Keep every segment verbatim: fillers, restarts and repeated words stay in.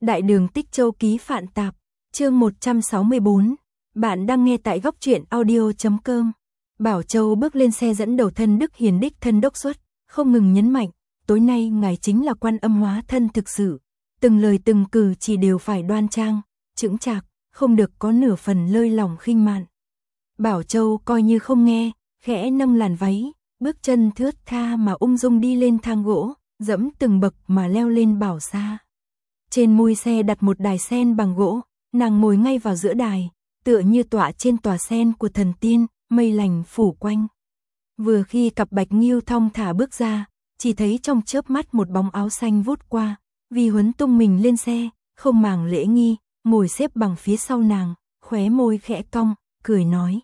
Đại đường Tích Châu ký Phạn Tạp, chương một trăm sáu mươi bốn. Bạn đang nghe tại góc truyện audio chấm com. Bảo Châu bước lên xe dẫn đầu thân Đức Hiền đích thân đốc xuất, không ngừng nhấn mạnh, tối nay ngài chính là Quan Âm hóa thân thực sự, từng lời từng cử chỉ đều phải đoan trang, chững chạc, không được có nửa phần lơi lỏng khinh mạn. Bảo Châu coi như không nghe, khẽ nâng làn váy, bước chân thướt tha mà ung dung đi lên thang gỗ, dẫm từng bậc mà leo lên bảo xa. Trên mui xe đặt một đài sen bằng gỗ, nàng ngồi ngay vào giữa đài, tựa như tọa trên tòa sen của thần tiên, mây lành phủ quanh. Vừa khi cặp bạch nghiêu thong thả bước ra, chỉ thấy trong chớp mắt một bóng áo xanh vút qua, Vi Huấn tung mình lên xe, không màng lễ nghi, ngồi xếp bằng phía sau nàng, khóe môi khẽ cong, cười nói.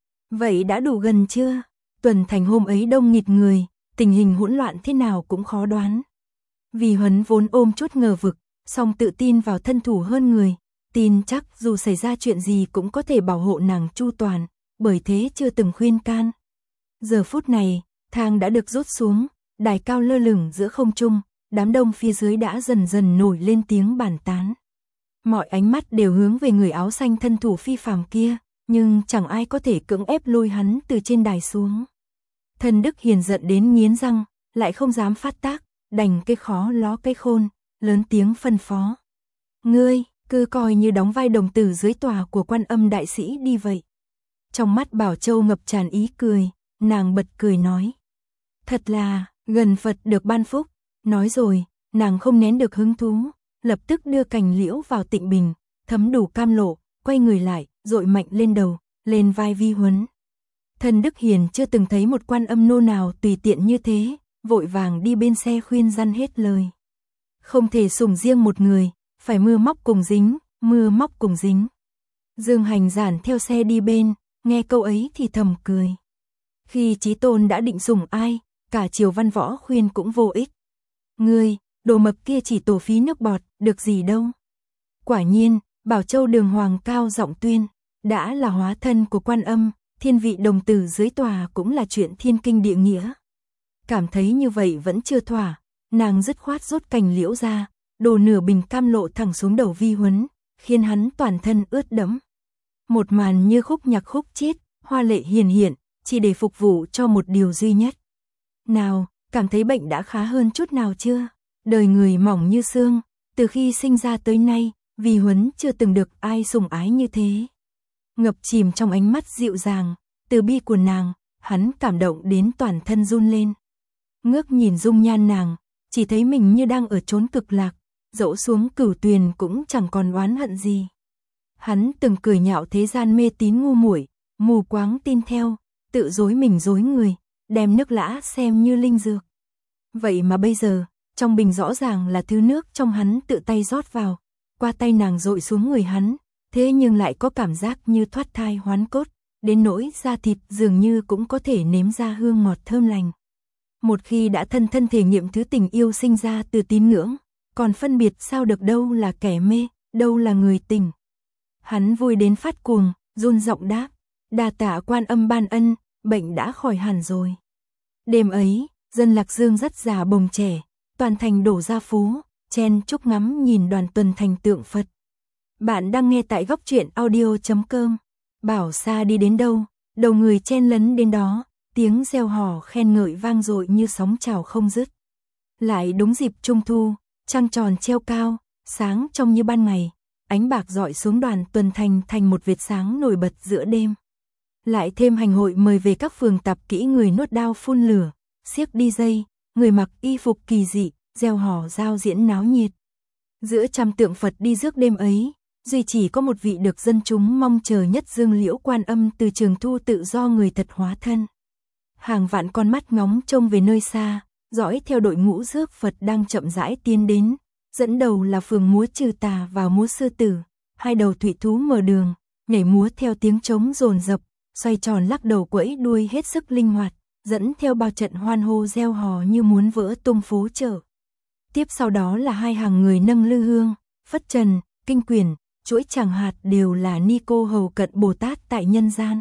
Vậy đã đủ gần chưa? Tuần thành hôm ấy đông nghịt người, tình hình hỗn loạn thế nào cũng khó đoán. Vi Huấn vốn ôm chút ngờ vực, song tự tin vào thân thủ hơn người, tin chắc dù xảy ra chuyện gì cũng có thể bảo hộ nàng chu toàn, bởi thế chưa từng khuyên can. Giờ phút này, thang đã được rút xuống, đài cao lơ lửng giữa không trung, đám đông phía dưới đã dần dần nổi lên tiếng bàn tán. Mọi ánh mắt đều hướng về người áo xanh thân thủ phi phàm kia, nhưng chẳng ai có thể cưỡng ép lôi hắn từ trên đài xuống. Thân Đức Hiền giận đến nghiến răng, lại không dám phát tác, đành cái khó ló cái khôn, lớn tiếng phân phó. Ngươi, cứ coi như đóng vai đồng tử dưới tòa của Quan Âm đại sĩ đi vậy. Trong mắt Bảo Châu ngập tràn ý cười, nàng bật cười nói. Thật là, gần Phật được ban phúc, nói rồi, nàng không nén được hứng thú, lập tức đưa cành liễu vào tịnh bình, thấm đủ cam lộ, quay người lại, dội mạnh lên đầu, lên vai Vi Huấn. Thân Đức Hiền chưa từng thấy một Quan Âm nô nào tùy tiện như thế, vội vàng đi bên xe khuyên răn hết lời. Không thể sủng riêng một người, phải mưa móc cùng dính, mưa móc cùng dính. Dương Hành Giản theo xe đi bên, nghe câu ấy thì thầm cười. Khi Chí Tôn đã định sủng ai, cả Triều Văn Võ khuyên cũng vô ích. Ngươi, đồ mập kia chỉ tổ phí nước bọt, được gì đâu. Quả nhiên, Bảo Châu đường hoàng cao giọng tuyên, đã là hóa thân của Quan Âm, thiên vị đồng tử dưới tòa cũng là chuyện thiên kinh địa nghĩa. Cảm thấy như vậy vẫn chưa thỏa, nàng dứt khoát rút cành liễu ra, đổ nửa bình cam lộ thẳng xuống đầu Vi Huấn, khiến hắn toàn thân ướt đẫm. Một màn như khúc nhạc khúc chiết, hoa lệ hiền hiện, chỉ để phục vụ cho một điều duy nhất. Nào, cảm thấy bệnh đã khá hơn chút nào chưa? Đời người mỏng như xương, từ khi sinh ra tới nay, Vi Huấn chưa từng được ai sủng ái như thế. Ngập chìm trong ánh mắt dịu dàng, từ bi của nàng, hắn cảm động đến toàn thân run lên. Ngước nhìn dung nhan nàng, chỉ thấy mình như đang ở chốn cực lạc, dẫu xuống cửu tuyền cũng chẳng còn oán hận gì. Hắn từng cười nhạo thế gian mê tín ngu muội, mù quáng tin theo, tự dối mình dối người, đem nước lã xem như linh dược. Vậy mà bây giờ, trong bình rõ ràng là thứ nước trong hắn tự tay rót vào, qua tay nàng dội xuống người hắn, thế nhưng lại có cảm giác như thoát thai hoán cốt, đến nỗi da thịt dường như cũng có thể nếm ra hương ngọt thơm lành. Một khi đã thân thân thể nghiệm thứ tình yêu sinh ra từ tín ngưỡng, còn phân biệt sao được đâu là kẻ mê, đâu là người tình. Hắn vui đến phát cuồng, run giọng đáp, đa tạ Quan Âm ban ân, bệnh đã khỏi hẳn rồi. Đêm ấy, dân Lạc Dương rất già bồng trẻ, toàn thành đổ ra phố, chen chúc ngắm nhìn đoàn tuần thành tượng Phật. Bạn đang nghe tại góc truyện audio chấm com. Bảo xa đi đến đâu, đầu người chen lấn đến đó, tiếng reo hò khen ngợi vang dội như sóng trào không dứt. Lại đúng dịp trung thu, trăng tròn treo cao, sáng trong như ban ngày, ánh bạc rọi xuống đoàn tuần thành thành một vệt sáng nổi bật giữa đêm. Lại thêm hành hội mời về các phường tập kỹ người nuốt đao phun lửa, xiếc đi dây, người mặc y phục kỳ dị, reo hò giao diễn náo nhiệt. Giữa trăm tượng Phật đi rước đêm ấy, duy chỉ có một vị được dân chúng mong chờ nhất Dương Liễu Quan Âm từ Trường Thu tự do người thật hóa thân. Hàng vạn con mắt ngóng trông về nơi xa, dõi theo đội ngũ rước Phật đang chậm rãi tiến đến, dẫn đầu là phường múa trừ tà và múa sư tử, hai đầu thủy thú mở đường, nhảy múa theo tiếng trống dồn dập, xoay tròn lắc đầu quẫy đuôi hết sức linh hoạt, dẫn theo bao trận hoan hô reo hò như muốn vỡ tung phố chợ. Tiếp sau đó là hai hàng người nâng lư hương, phất trần, kinh quyển, chuỗi tràng hạt đều là ni cô hầu cận Bồ Tát tại nhân gian.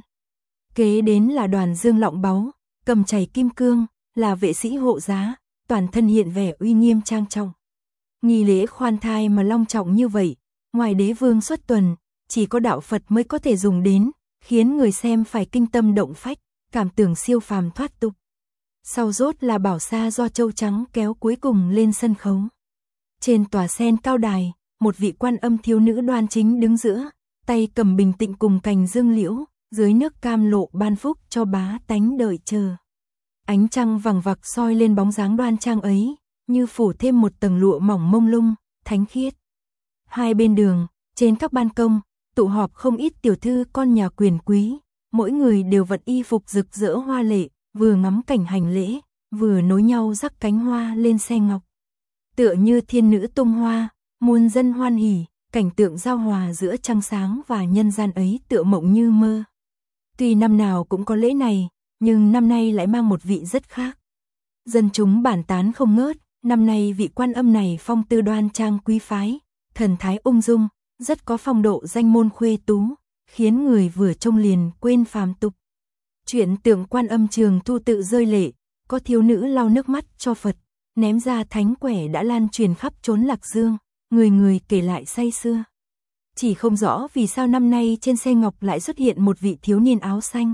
Kế đến là đoàn dương lọng báu, cầm chày kim cương, là vệ sĩ hộ giá, toàn thân hiện vẻ uy nghiêm trang trọng. Nghi lễ khoan thai mà long trọng như vậy, ngoài đế vương xuất tuần, chỉ có đạo Phật mới có thể dùng đến, khiến người xem phải kinh tâm động phách, cảm tưởng siêu phàm thoát tục. Sau rốt là bảo sa do châu trắng kéo cuối cùng lên sân khấu. Trên tòa sen cao đài, một vị quan âm thiếu nữ đoan chính đứng giữa, tay cầm bình tịnh cùng cành dương liễu, dưới nước cam lộ ban phúc cho bá tánh đợi chờ. Ánh trăng vằng vặc soi lên bóng dáng đoan trang ấy, như phủ thêm một tầng lụa mỏng mông lung, thánh khiết. Hai bên đường, trên các ban công, tụ họp không ít tiểu thư con nhà quyền quý, mỗi người đều vận y phục rực rỡ hoa lệ, vừa ngắm cảnh hành lễ, vừa nối nhau rắc cánh hoa lên xe ngọc. Tựa như thiên nữ tung hoa, muôn dân hoan hỉ, cảnh tượng giao hòa giữa trăng sáng và nhân gian ấy tựa mộng như mơ. Tuy năm nào cũng có lễ này, nhưng năm nay lại mang một vị rất khác. Dân chúng bản tán không ngớt, năm nay vị quan âm này phong tư đoan trang quý phái, thần thái ung dung, rất có phong độ danh môn khuê tú, khiến người vừa trông liền quên phàm tục. Chuyện tượng quan âm Trường Thu tự rơi lệ, có thiếu nữ lau nước mắt cho Phật, ném ra thánh quẻ đã lan truyền khắp chốn Lạc Dương, người người kể lại say sưa. Chỉ không rõ vì sao năm nay trên xe ngọc lại xuất hiện một vị thiếu niên áo xanh.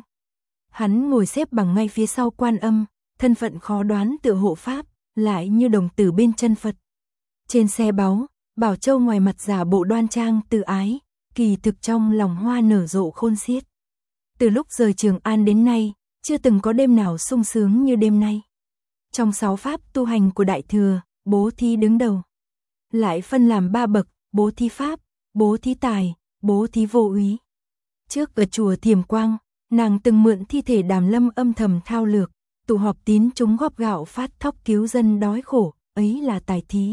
Hắn ngồi xếp bằng ngay phía sau quan âm, thân phận khó đoán tựa hộ pháp, lại như đồng tử bên chân Phật. Trên xe báu, Bảo Châu ngoài mặt giả bộ đoan trang từ ái, kỳ thực trong lòng hoa nở rộ khôn xiết. Từ lúc rời Trường An đến nay, chưa từng có đêm nào sung sướng như đêm nay. Trong sáu pháp tu hành của Đại Thừa, bố thí đứng đầu. Lại phân làm ba bậc, bố thí pháp, bố thí tài, bố thí vô úy. Trước ở chùa Thiềm Quang, nàng từng mượn thi thể Đàm Lâm âm thầm thao lược, tụ họp tín chúng góp gạo phát thóc cứu dân đói khổ, ấy là tài thí.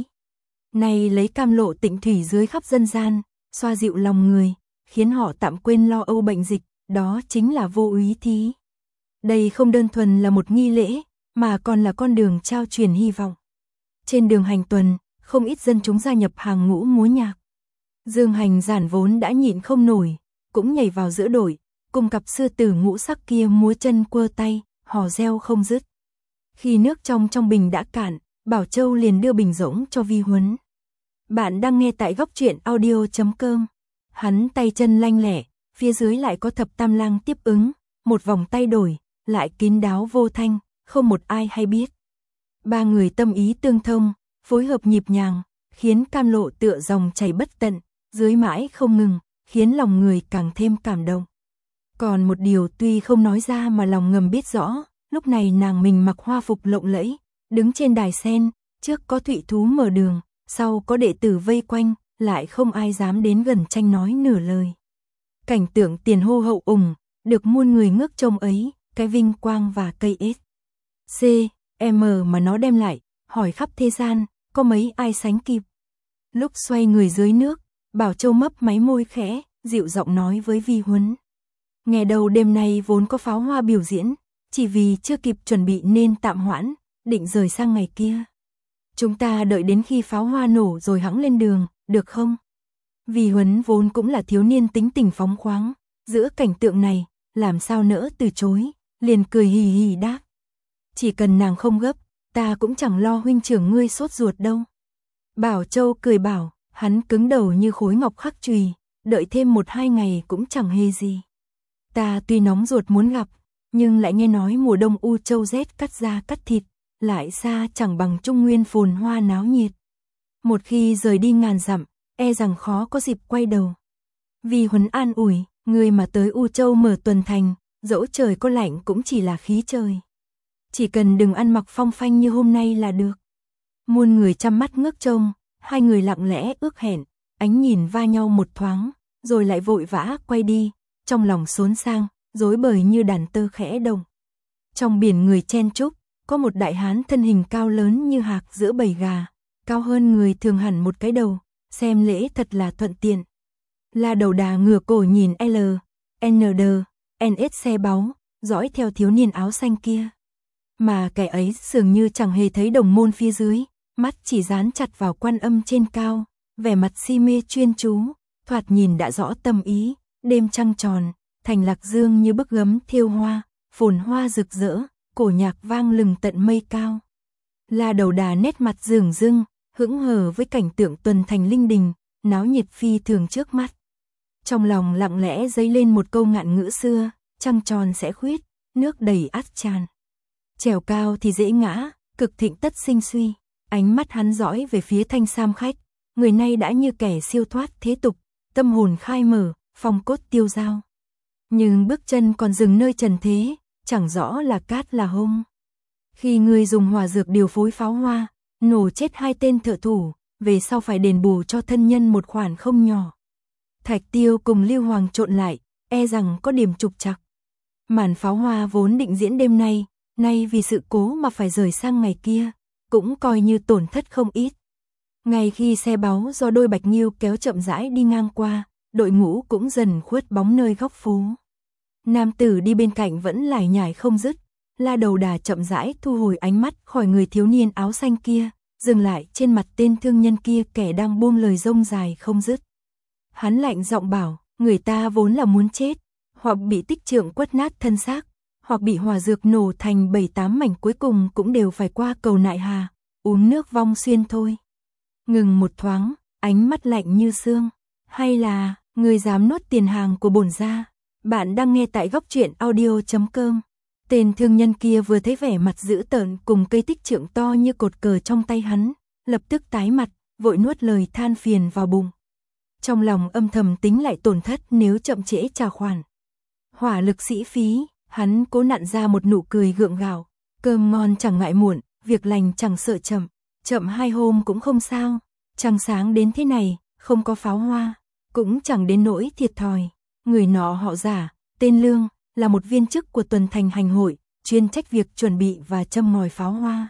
Này lấy cam lộ tịnh thủy dưới khắp dân gian, xoa dịu lòng người, khiến họ tạm quên lo âu bệnh dịch, đó chính là vô úy thí. Đây không đơn thuần là một nghi lễ, mà còn là con đường trao truyền hy vọng. Trên đường hành tuần, không ít dân chúng gia nhập hàng ngũ múa nhạc. Dương Hành giản vốn đã nhịn không nổi, cũng nhảy vào giữa đội, cùng cặp sư tử ngũ sắc kia múa chân quơ tay, hò reo không dứt. Khi nước trong trong bình đã cạn, Bảo Châu liền đưa bình rỗng cho Vi Huấn. Bạn đang nghe tại góc truyện audio chấm com. Hắn tay chân lanh lẹ, phía dưới lại có thập tam lang tiếp ứng, một vòng tay đổi, lại kín đáo vô thanh, không một ai hay biết. Ba người tâm ý tương thông, phối hợp nhịp nhàng, khiến cam lộ tựa dòng chảy bất tận, dưới mãi không ngừng, khiến lòng người càng thêm cảm động. Còn một điều tuy không nói ra mà lòng ngầm biết rõ, lúc này nàng mình mặc hoa phục lộng lẫy, đứng trên đài sen, trước có thụy thú mở đường, sau có đệ tử vây quanh, lại không ai dám đến gần tranh nói nửa lời. Cảnh tượng tiền hô hậu ủng, được muôn người ngước trông ấy, cái vinh quang và cây ết. C, M mà nó đem lại, hỏi khắp thế gian, có mấy ai sánh kịp. Lúc xoay người dưới nước, Bảo Châu mấp máy môi khẽ, dịu giọng nói với Vi Huấn. Nghe đầu đêm nay vốn có pháo hoa biểu diễn, chỉ vì chưa kịp chuẩn bị nên tạm hoãn, định rời sang ngày kia. Chúng ta đợi đến khi pháo hoa nổ rồi hẵng lên đường, được không? Vi Huấn vốn cũng là thiếu niên tính tình phóng khoáng, giữa cảnh tượng này, làm sao nỡ từ chối, liền cười hì hì đáp. Chỉ cần nàng không gấp, ta cũng chẳng lo huynh trưởng ngươi sốt ruột đâu. Bảo Châu cười bảo, hắn cứng đầu như khối ngọc khắc chùy, đợi thêm một hai ngày cũng chẳng hề gì. Ta tuy nóng ruột muốn gặp, nhưng lại nghe nói mùa đông U Châu rét cắt da cắt thịt, lại xa chẳng bằng Trung Nguyên phồn hoa náo nhiệt. Một khi rời đi ngàn dặm, e rằng khó có dịp quay đầu. Vi Huấn an ủi, người mà tới U Châu mở tuần thành, dẫu trời có lạnh cũng chỉ là khí trời. Chỉ cần đừng ăn mặc phong phanh như hôm nay là được. Muôn người chăm mắt ngước trông, hai người lặng lẽ ước hẹn, ánh nhìn va nhau một thoáng, rồi lại vội vã quay đi, trong lòng xốn sang, rối bời như đàn tơ khẽ động. Trong biển người chen chúc, có một đại hán thân hình cao lớn như hạc giữa bầy gà, cao hơn người thường hẳn một cái đầu, xem lễ thật là thuận tiện. La Đầu Đà ngửa cổ nhìn L, N D, N S xe báu, dõi theo thiếu niên áo xanh kia. Mà kẻ ấy dường như chẳng hề thấy đồng môn phía dưới, mắt chỉ dán chặt vào quan âm trên cao, vẻ mặt si mê chuyên chú, thoạt nhìn đã rõ tâm ý, đêm trăng tròn, thành Lạc Dương như bức gấm thêu hoa, phồn hoa rực rỡ, cổ nhạc vang lừng tận mây cao. La Đầu Đà nét mặt rừng rưng, hững hờ với cảnh tượng tuần thành linh đình, náo nhiệt phi thường trước mắt. Trong lòng lặng lẽ dấy lên một câu ngạn ngữ xưa, trăng tròn sẽ khuyết, nước đầy ắt tràn. Trèo cao thì dễ ngã, cực thịnh tất sinh suy. Ánh mắt hắn dõi về phía Thanh Sam khách, người này đã như kẻ siêu thoát thế tục, tâm hồn khai mở, phong cốt tiêu dao. Nhưng bước chân còn dừng nơi trần thế, chẳng rõ là cát là hung. Khi người dùng hỏa dược điều phối pháo hoa, nổ chết hai tên thợ thủ, về sau phải đền bù cho thân nhân một khoản không nhỏ. Thạch Tiêu cùng Lưu Hoàng trộn lại, e rằng có điểm trục trặc. Màn pháo hoa vốn định diễn đêm nay, nay vì sự cố mà phải rời sang ngày kia, cũng coi như tổn thất không ít. Ngay khi xe báu do đôi Bạch Nghiêu kéo chậm rãi đi ngang qua, đội ngũ cũng dần khuất bóng nơi góc phố. Nam tử đi bên cạnh vẫn lải nhải không dứt, La Đầu Đà chậm rãi thu hồi ánh mắt khỏi người thiếu niên áo xanh kia, dừng lại trên mặt tên thương nhân kia kẻ đang buông lời rông dài không dứt. Hắn lạnh giọng bảo, người ta vốn là muốn chết, hoặc bị tích trượng quất nát thân xác, hoặc bị hỏa dược nổ thành bảy tám mảnh, cuối cùng cũng đều phải qua cầu nại hà, uống nước vong xuyên thôi. Ngừng một thoáng, ánh mắt lạnh như xương, hay là, người dám nuốt tiền hàng của bổn gia. Bạn đang nghe tại góc truyện audio chấm com. Tên thương nhân kia vừa thấy vẻ mặt dữ tợn cùng cây tích trượng to như cột cờ trong tay hắn, lập tức tái mặt, vội nuốt lời than phiền vào bụng. Trong lòng âm thầm tính lại tổn thất nếu chậm trễ trả khoản. Hỏa lực sĩ phí, hắn cố nặn ra một nụ cười gượng gạo, cơm ngon chẳng ngại muộn, việc lành chẳng sợ chậm, chậm hai hôm cũng không sao, trăng sáng đến thế này, không có pháo hoa, cũng chẳng đến nỗi thiệt thòi. Người nọ họ Giả, tên Lương, là một viên chức của tuần thành hành hội, chuyên trách việc chuẩn bị và châm ngòi pháo hoa.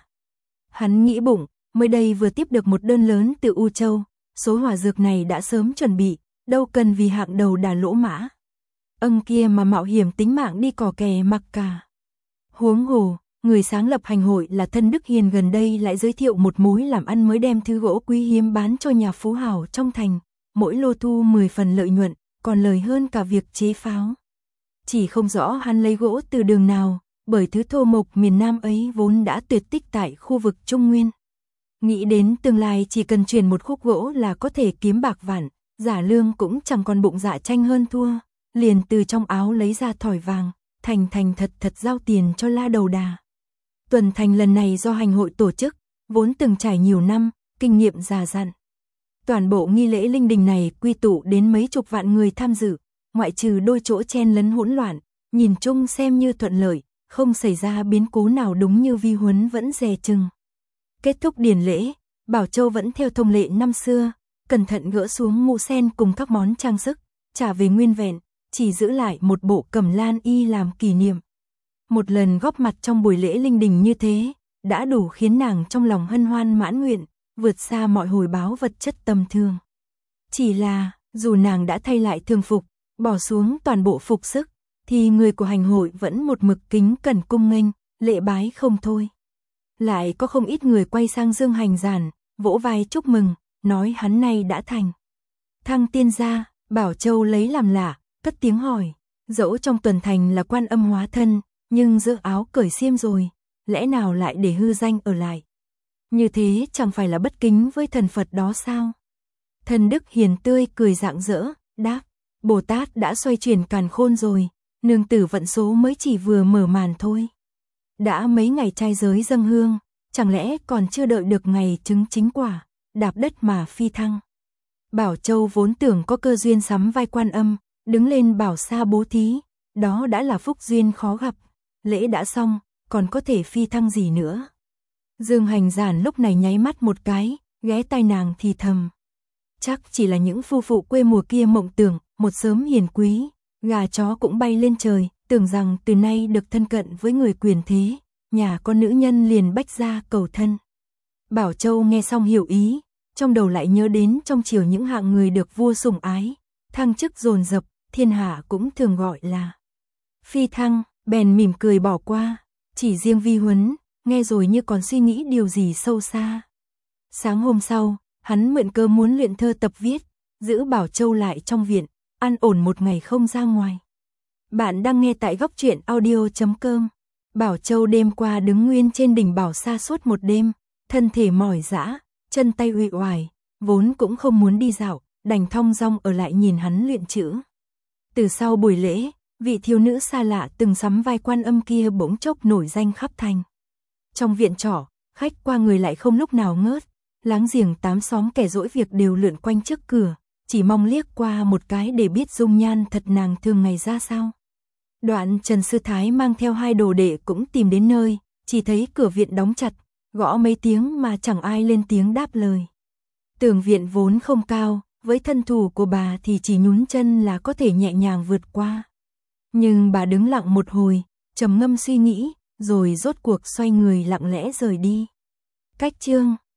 Hắn nghĩ bụng, mới đây vừa tiếp được một đơn lớn từ U Châu, số hỏa dược này đã sớm chuẩn bị, đâu cần vì hạng đầu đà lỗ mã. Âng kia mà mạo hiểm tính mạng đi cò kè mặc cả. Huống hồ, người sáng lập hành hội là thân Đức Hiền gần đây lại giới thiệu một mối làm ăn mới, đem thứ gỗ quý hiếm bán cho nhà phú hào trong thành, mỗi lô thu mười phần lợi nhuận, còn lời hơn cả việc chế pháo. Chỉ không rõ hắn lấy gỗ từ đường nào, bởi thứ thô mộc miền Nam ấy vốn đã tuyệt tích tại khu vực Trung Nguyên. Nghĩ đến tương lai chỉ cần chuyển một khúc gỗ là có thể kiếm bạc vạn, Giả Lương cũng chẳng còn bụng dạ tranh hơn thua, liền từ trong áo lấy ra thỏi vàng, thành thành thật thật giao tiền cho La Đầu Đà. Tuần thành lần này do hành hội tổ chức, vốn từng trải nhiều năm, kinh nghiệm già dặn. Toàn bộ nghi lễ linh đình này quy tụ đến mấy chục vạn người tham dự, ngoại trừ đôi chỗ chen lấn hỗn loạn, nhìn chung xem như thuận lợi, không xảy ra biến cố nào, đúng như Vi Huấn vẫn dè chừng. Kết thúc điển lễ, Bảo Châu vẫn theo thông lệ năm xưa, cẩn thận gỡ xuống ngũ sen cùng các món trang sức, trả về nguyên vẹn, chỉ giữ lại một bộ cẩm lan y làm kỷ niệm. Một lần góp mặt trong buổi lễ linh đình như thế, đã đủ khiến nàng trong lòng hân hoan mãn nguyện, vượt xa mọi hồi báo vật chất tầm thường. Chỉ là, dù nàng đã thay lại thường phục, bỏ xuống toàn bộ phục sức, thì người của hành hội vẫn một mực kính cẩn cung nghênh, lễ bái không thôi. Lại có không ít người quay sang Dương Hành Giản, vỗ vai chúc mừng, nói hắn nay đã thành Thăng tiên gia. Bảo Châu lấy làm lạ, cất tiếng hỏi, dẫu trong tuần thành là Quan Âm hóa thân, nhưng giữa áo cởi xiêm rồi, lẽ nào lại để hư danh ở lại? Như thế chẳng phải là bất kính với thần Phật đó sao? Thần Đức Hiền tươi cười rạng rỡ, đáp, Bồ Tát đã xoay chuyển càn khôn rồi, nương tử vận số mới chỉ vừa mở màn thôi. Đã mấy ngày trai giới dâng hương, chẳng lẽ còn chưa đợi được ngày chứng chính quả, đạp đất mà phi thăng. Bảo Châu vốn tưởng có cơ duyên sắm vai Quan Âm, đứng lên bảo sa bố thí, đó đã là phúc duyên khó gặp, lễ đã xong, còn có thể phi thăng gì nữa. Dương Hành Giản lúc này nháy mắt một cái, ghé tai nàng thì thầm. Chắc chỉ là những phu phụ quê mùa kia mộng tưởng, một sớm hiền quý, gà chó cũng bay lên trời, tưởng rằng từ nay được thân cận với người quyền thế, nhà con nữ nhân liền bách ra cầu thân. Bảo Châu nghe xong hiểu ý, trong đầu lại nhớ đến trong triều những hạng người được vua sủng ái, thăng chức dồn dập, thiên hạ cũng thường gọi là phi thăng, bèn mỉm cười bỏ qua, chỉ riêng Vi Huấn, nghe rồi như còn suy nghĩ điều gì sâu xa. Sáng hôm sau, hắn mượn cơ muốn luyện thơ tập viết, giữ Bảo Châu lại trong viện, an ổn một ngày không ra ngoài. Bạn đang nghe tại góc truyện audio chấm com. Bảo Châu đêm qua đứng nguyên trên đỉnh Bảo Sa suốt một đêm, thân thể mỏi dã, chân tay uể oải, vốn cũng không muốn đi dạo, đành thong dong ở lại nhìn hắn luyện chữ. Từ sau buổi lễ, vị thiếu nữ xa lạ từng sắm vai Quan Âm kia bỗng chốc nổi danh khắp thành. Trong viện trọ, khách qua người lại không lúc nào ngớt, láng giềng tám xóm kẻ dỗi việc đều lượn quanh trước cửa, chỉ mong liếc qua một cái để biết dung nhan thật nàng thường ngày ra sao. Đoạn Trần Sư Thái mang theo hai đồ đệ cũng tìm đến nơi, chỉ thấy cửa viện đóng chặt, gõ mấy tiếng mà chẳng ai lên tiếng đáp lời. Tường viện vốn không cao, với thân thủ của bà thì chỉ nhún chân là có thể nhẹ nhàng vượt qua. Nhưng bà đứng lặng một hồi, trầm ngâm suy nghĩ, rồi rốt cuộc xoay người lặng lẽ rời đi. Cách chương